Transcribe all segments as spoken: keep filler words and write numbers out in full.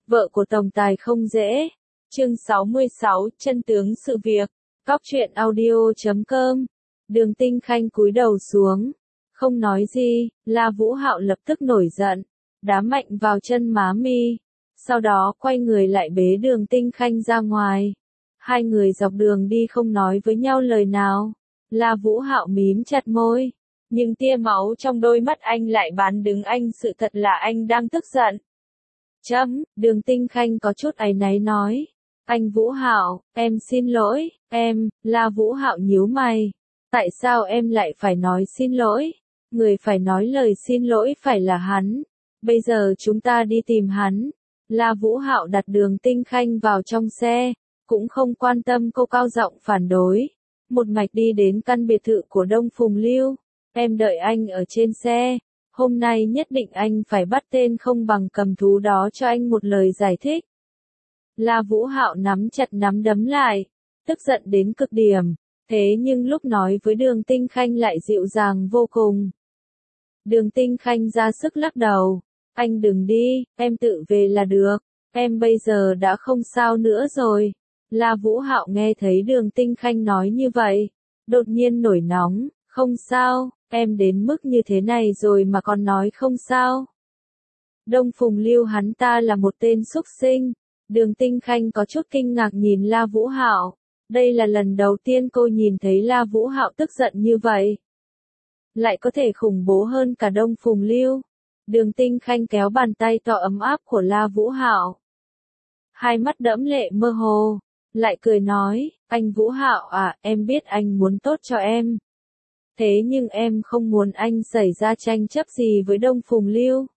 Vợ của tổng tài không dễ. Chương sáu mươi sáu, chân tướng sự việc. Cóc truyện audio chấm com. Đường Tinh Khanh cúi đầu xuống, không nói gì. La Vũ Hạo lập tức nổi giận, đá mạnh vào chân má mi, sau đó quay người lại bế Đường Tinh Khanh ra ngoài. Hai người dọc đường đi không nói với nhau lời nào. La Vũ Hạo mím chặt môi, nhưng tia máu trong đôi mắt anh lại bán đứng anh, sự thật là anh đang tức giận. Chấm, Đường Tinh Khanh có chút áy náy nói. Anh Vũ Hạo, em xin lỗi, em. La Vũ Hạo nhíu mày. Tại sao em lại phải nói xin lỗi? Người phải nói lời xin lỗi phải là hắn. Bây giờ chúng ta đi tìm hắn. La Vũ Hạo đặt Đường Tinh Khanh vào trong xe, cũng không quan tâm cô cao giọng phản đối. Một mạch đi đến căn biệt thự của Đông Phùng Lưu. Em đợi anh ở trên xe. Hôm nay nhất định anh phải bắt tên không bằng cầm thú đó cho anh một lời giải thích. La Vũ Hạo nắm chặt nắm đấm lại, tức giận đến cực điểm. Thế nhưng lúc nói với Đường Tinh Khanh lại dịu dàng vô cùng. Đường Tinh Khanh ra sức lắc đầu. Anh đừng đi, em tự về là được. Em bây giờ đã không sao nữa rồi. La Vũ Hạo nghe thấy Đường Tinh Khanh nói như vậy, đột nhiên nổi nóng. Không sao, em đến mức như thế này rồi mà còn nói không sao. Đông Phùng Lưu hắn ta là một tên xúc sinh. Đường Tinh Khanh có chút kinh ngạc nhìn La Vũ Hạo. Đây là lần đầu tiên cô nhìn thấy La Vũ Hạo tức giận như vậy. Lại có thể khủng bố hơn cả Đông Phùng Lưu. Đường Tinh Khanh kéo bàn tay to ấm áp của La Vũ Hạo. Hai mắt đẫm lệ mơ hồ, lại cười nói, anh Vũ Hạo à, em biết anh muốn tốt cho em. Thế nhưng em không muốn anh xảy ra tranh chấp gì với Đông Phùng Lưu.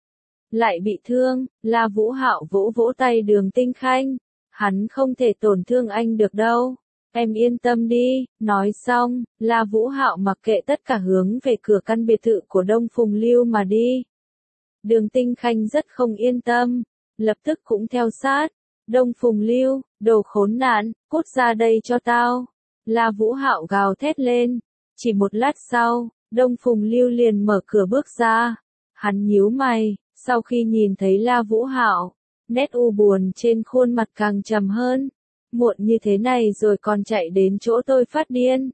Lại bị thương. La Vũ Hạo vỗ vỗ tay Đường Tinh Khanh. Hắn không thể tổn thương anh được đâu. Em yên tâm đi. Nói xong, La Vũ Hạo mặc kệ tất cả hướng về cửa căn biệt thự của Đông Phùng Lưu mà đi. Đường Tinh Khanh rất không yên tâm, lập tức cũng theo sát. Đông Phùng Lưu, đồ khốn nạn, cút ra đây cho tao. La Vũ Hạo gào thét lên. Chỉ một lát sau, Đông Phùng Lưu liền mở cửa bước ra. Hắn nhíu mày, sau khi nhìn thấy La Vũ Hạo, nét u buồn trên khuôn mặt càng trầm hơn. Muộn như thế này rồi còn chạy đến chỗ tôi phát điên.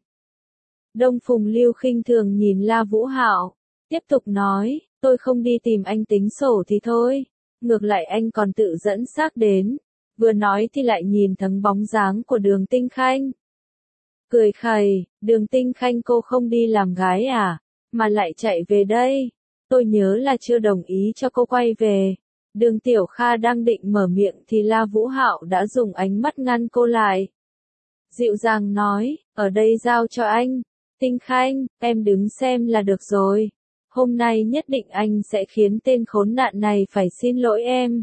Đông Phùng Lưu khinh thường nhìn La Vũ Hạo, tiếp tục nói, tôi không đi tìm anh tính sổ thì thôi, ngược lại anh còn tự dẫn xác đến. Vừa nói thì lại nhìn thẳng bóng dáng của Đường Tinh Khanh. Cười khẩy, Đường Tinh Khanh cô không đi làm gái à, mà lại chạy về đây. Tôi nhớ là chưa đồng ý cho cô quay về. Đường Tiểu Kha đang định mở miệng thì La Vũ Hạo đã dùng ánh mắt ngăn cô lại. Dịu dàng nói, ở đây giao cho anh. Tinh Khanh, em đứng xem là được rồi. Hôm nay nhất định anh sẽ khiến tên khốn nạn này phải xin lỗi em.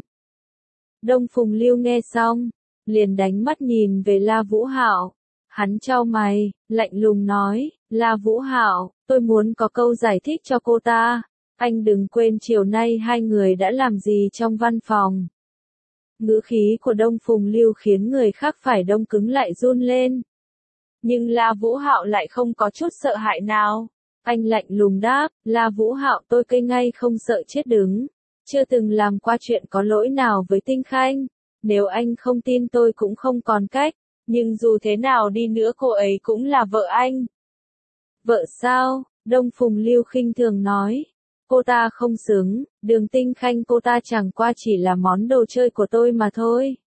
Đông Phùng Lưu nghe xong, liền đánh mắt nhìn về La Vũ Hạo. Hắn chau mày, lạnh lùng nói, La Vũ Hạo, tôi muốn có câu giải thích cho cô ta. Anh đừng quên chiều nay hai người đã làm gì trong văn phòng. Ngữ khí của Đông Phùng Lưu khiến người khác phải đông cứng lại run lên. Nhưng La Vũ Hạo lại không có chút sợ hãi nào. Anh lạnh lùng đáp, La Vũ Hạo tôi cây ngay không sợ chết đứng. Chưa từng làm qua chuyện có lỗi nào với Tinh Khanh. Nếu anh không tin tôi cũng không còn cách. Nhưng dù thế nào đi nữa cô ấy cũng là vợ anh. Vợ sao? Đông Phùng Lưu khinh thường nói. Cô ta không xứng, Đường Tinh Khanh cô ta chẳng qua chỉ là món đồ chơi của tôi mà thôi.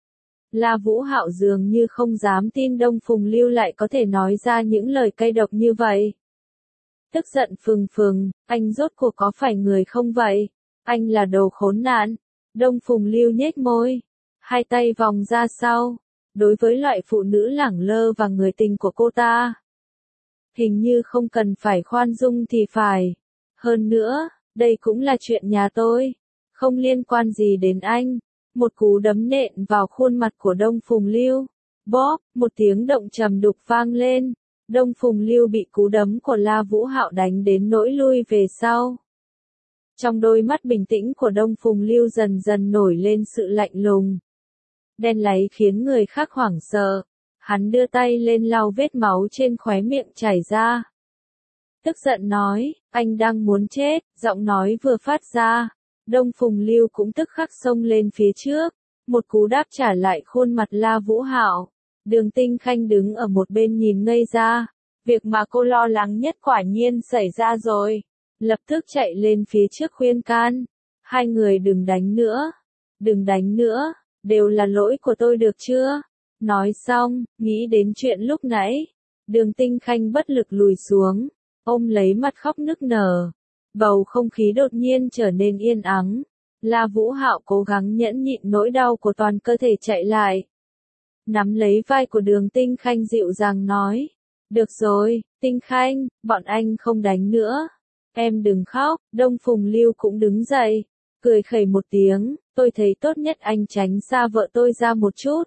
La Vũ Hạo dường như không dám tin Đông Phùng Lưu lại có thể nói ra những lời cay độc như vậy. Tức giận phừng phừng, anh rốt cuộc có phải người không vậy? Anh là đồ khốn nạn. Đông Phùng Lưu nhếch môi, hai tay vòng ra sau. Đối với loại phụ nữ lẳng lơ và người tình của cô ta, hình như không cần phải khoan dung thì phải. Hơn nữa, đây cũng là chuyện nhà tôi, không liên quan gì đến anh. Một cú đấm nện vào khuôn mặt của Đông Phùng Lưu. Bóp, một tiếng động trầm đục vang lên. Đông Phùng Lưu bị cú đấm của La Vũ Hạo đánh đến nỗi lui về sau. Trong đôi mắt bình tĩnh của Đông Phùng Lưu dần dần nổi lên sự lạnh lùng. Đen láy khiến người khác hoảng sợ. Hắn đưa tay lên lau vết máu trên khóe miệng chảy ra. Tức giận nói, anh đang muốn chết, giọng nói vừa phát ra, Đông Phùng Lưu cũng tức khắc xông lên phía trước, một cú đáp trả lại khuôn mặt La Vũ Hạo. Đường Tinh Khanh đứng ở một bên nhìn ngây ra, việc mà cô lo lắng nhất quả nhiên xảy ra rồi, lập tức chạy lên phía trước khuyên can, hai người đừng đánh nữa, đừng đánh nữa, đều là lỗi của tôi được chưa? Nói xong, nghĩ đến chuyện lúc nãy, Đường Tinh Khanh bất lực lùi xuống, ôm lấy mặt khóc nức nở. Bầu không khí đột nhiên trở nên yên ắng. La Vũ Hạo cố gắng nhẫn nhịn nỗi đau của toàn cơ thể chạy lại. Nắm lấy vai của Đường Tinh Khanh dịu dàng nói. Được rồi, Tinh Khanh, bọn anh không đánh nữa. Em đừng khóc. Đông Phùng Lưu cũng đứng dậy, cười khẩy một tiếng. Tôi thấy tốt nhất anh tránh xa vợ tôi ra một chút.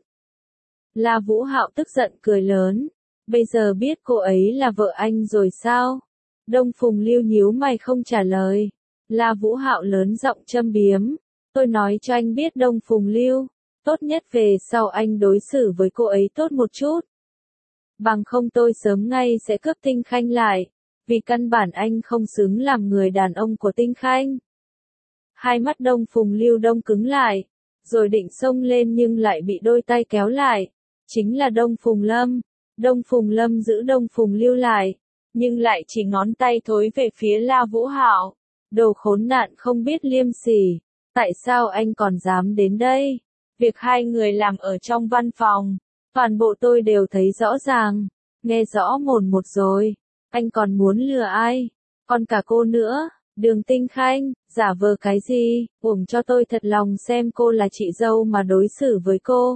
La Vũ Hạo tức giận cười lớn. Bây giờ biết cô ấy là vợ anh rồi sao? Đông Phùng Lưu nhíu mày không trả lời. La Vũ Hạo lớn giọng châm biếm. Tôi nói cho anh biết Đông Phùng Lưu, tốt nhất về sau anh đối xử với cô ấy tốt một chút. Bằng không tôi sớm ngay sẽ cướp Tinh Khanh lại, vì căn bản anh không xứng làm người đàn ông của Tinh Khanh. Hai mắt Đông Phùng Lưu đông cứng lại, rồi định xông lên nhưng lại bị đôi tay kéo lại. Chính là Đông Phùng Lâm. Đông Phùng Lâm giữ Đông Phùng Lưu lại, nhưng lại chỉ ngón tay thối về phía La Vũ Hạo. Đồ khốn nạn không biết liêm sỉ, tại sao anh còn dám đến đây? Việc hai người làm ở trong văn phòng, toàn bộ tôi đều thấy rõ ràng, nghe rõ mồn một rồi. Anh còn muốn lừa ai? Còn cả cô nữa, Đường Tinh Khanh, giả vờ cái gì? Uổng cho tôi thật lòng xem cô là chị dâu mà đối xử với cô.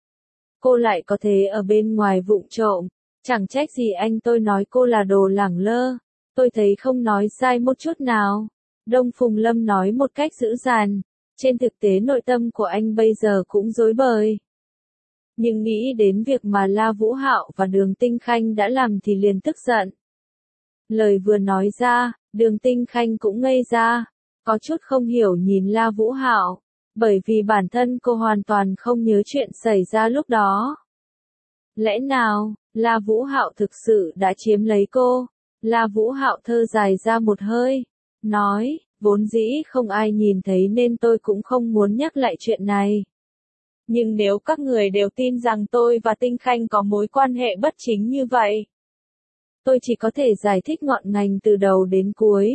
Cô lại có thể ở bên ngoài vụng trộm, chẳng trách gì anh tôi nói cô là đồ lẳng lơ. Tôi thấy không nói sai một chút nào. Đông Phùng Lâm nói một cách dữ dằn, trên thực tế nội tâm của anh bây giờ cũng rối bời. Nhưng nghĩ đến việc mà La Vũ Hạo và Đường Tinh Khanh đã làm thì liền tức giận. Lời vừa nói ra, Đường Tinh Khanh cũng ngây ra, có chút không hiểu nhìn La Vũ Hạo, bởi vì bản thân cô hoàn toàn không nhớ chuyện xảy ra lúc đó. Lẽ nào, La Vũ Hạo thực sự đã chiếm lấy cô? La Vũ Hạo thơ dài ra một hơi, nói, vốn dĩ không ai nhìn thấy nên tôi cũng không muốn nhắc lại chuyện này. Nhưng nếu các người đều tin rằng tôi và Tinh Khanh có mối quan hệ bất chính như vậy, tôi chỉ có thể giải thích ngọn ngành từ đầu đến cuối.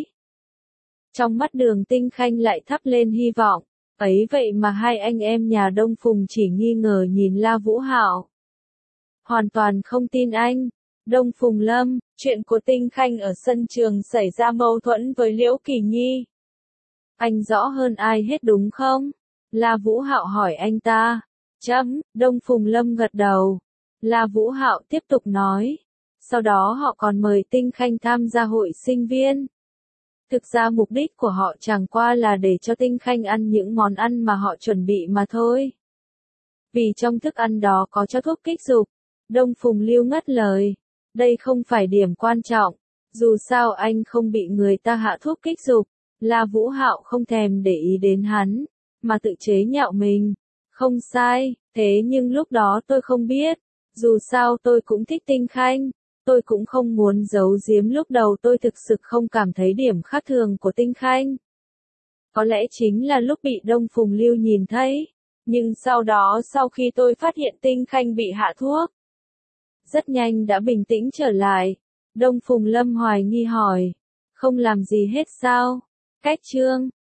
Trong mắt Đường Tinh Khanh lại thắp lên hy vọng, ấy vậy mà hai anh em nhà Đông Phùng chỉ nghi ngờ nhìn La Vũ Hạo. Hoàn toàn không tin anh. Đông Phùng Lâm, chuyện của Tinh Khanh ở sân trường xảy ra mâu thuẫn với Liễu Kỳ Nhi. Anh rõ hơn ai hết đúng không? La Vũ Hạo hỏi anh ta. Chấm, Đông Phùng Lâm gật đầu. La Vũ Hạo tiếp tục nói. Sau đó họ còn mời Tinh Khanh tham gia hội sinh viên. Thực ra mục đích của họ chẳng qua là để cho Tinh Khanh ăn những món ăn mà họ chuẩn bị mà thôi. Vì trong thức ăn đó có cho thuốc kích dục. Đông Phùng Lưu ngắt lời. Đây không phải điểm quan trọng. Dù sao anh không bị người ta hạ thuốc kích dục. La Vũ Hạo không thèm để ý đến hắn, mà tự chế nhạo mình. Không sai, thế nhưng lúc đó tôi không biết. Dù sao tôi cũng thích Tinh Khanh. Tôi cũng không muốn giấu giếm lúc đầu tôi thực sự không cảm thấy điểm khác thường của Tinh Khanh. Có lẽ chính là lúc bị Đông Phùng Lưu nhìn thấy. Nhưng sau đó sau khi tôi phát hiện Tinh Khanh bị hạ thuốc, rất nhanh đã bình tĩnh trở lại. Đông Phùng Lâm hoài nghi hỏi. Không làm gì hết sao? Cách chương.